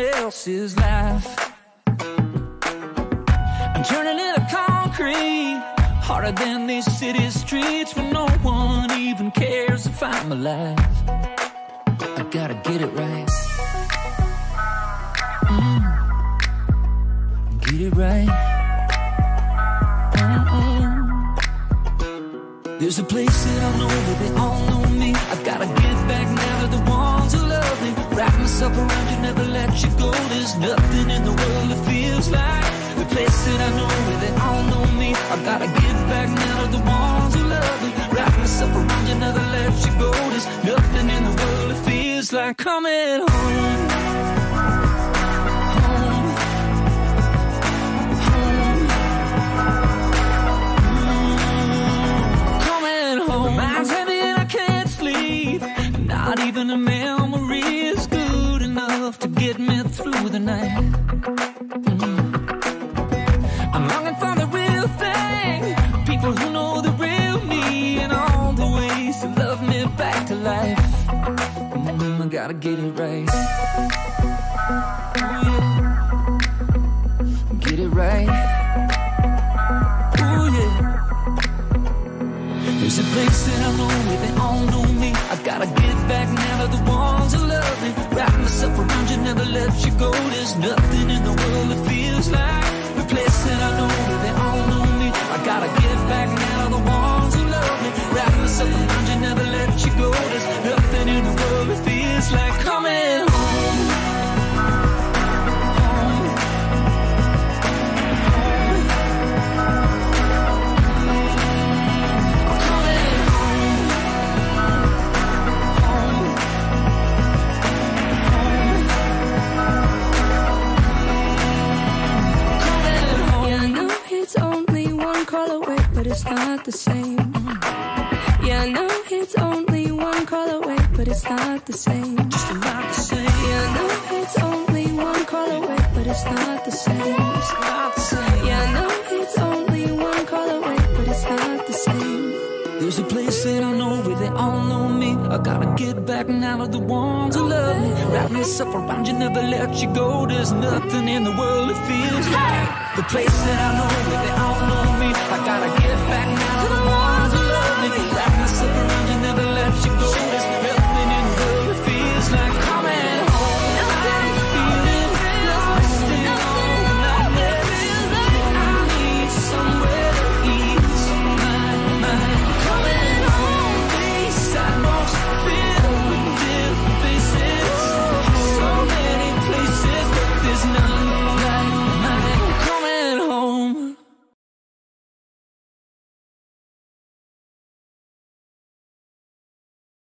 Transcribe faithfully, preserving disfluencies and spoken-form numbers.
else's life. I'm turning into concrete, harder than these city streets, but no one even cares if I'm alive. I gotta get it right. Mm. Get it right. Mm-mm. There's a place that I know where they all know me. I gotta get back now to the ones who love me. Wrap myself around you, never let you go. There's nothing in the world that feels like the place that I know where they all know me. I gotta get back now to the ones who love me. Wrap myself around you, never let you go. There's nothing in the world that feels like coming home. Not even a memory is good enough to get me through the night. Mm. I'm longing for the real thing, people who know the real me, and all the ways to love me back to life. Mm, I gotta get it right. Get it right. Ooh, yeah. There's a place that I know where they all know me. I gotta get back now to the ones who love me. Wrap myself around you, never let you go. There's nothing in the world that feels like the place that I know where they all know me. I gotta get back now to the ones who love me. Wrap myself around you, never let you go. There's nothing in the world that feels like coming home. But it's not the same. Yeah, I know it's only one call away, but it's not the same. Just not the same. Yeah, I know it's only one call away, but it's not the same. It's not the same. Yeah, I know it's only one call away, but it's not the same. There's a place that I know where they all know me. I gotta get back now to the ones who love me. Wrap myself around you, never let you go. There's nothing in the world that feels like the place that I know where they all know me. I gotta get back now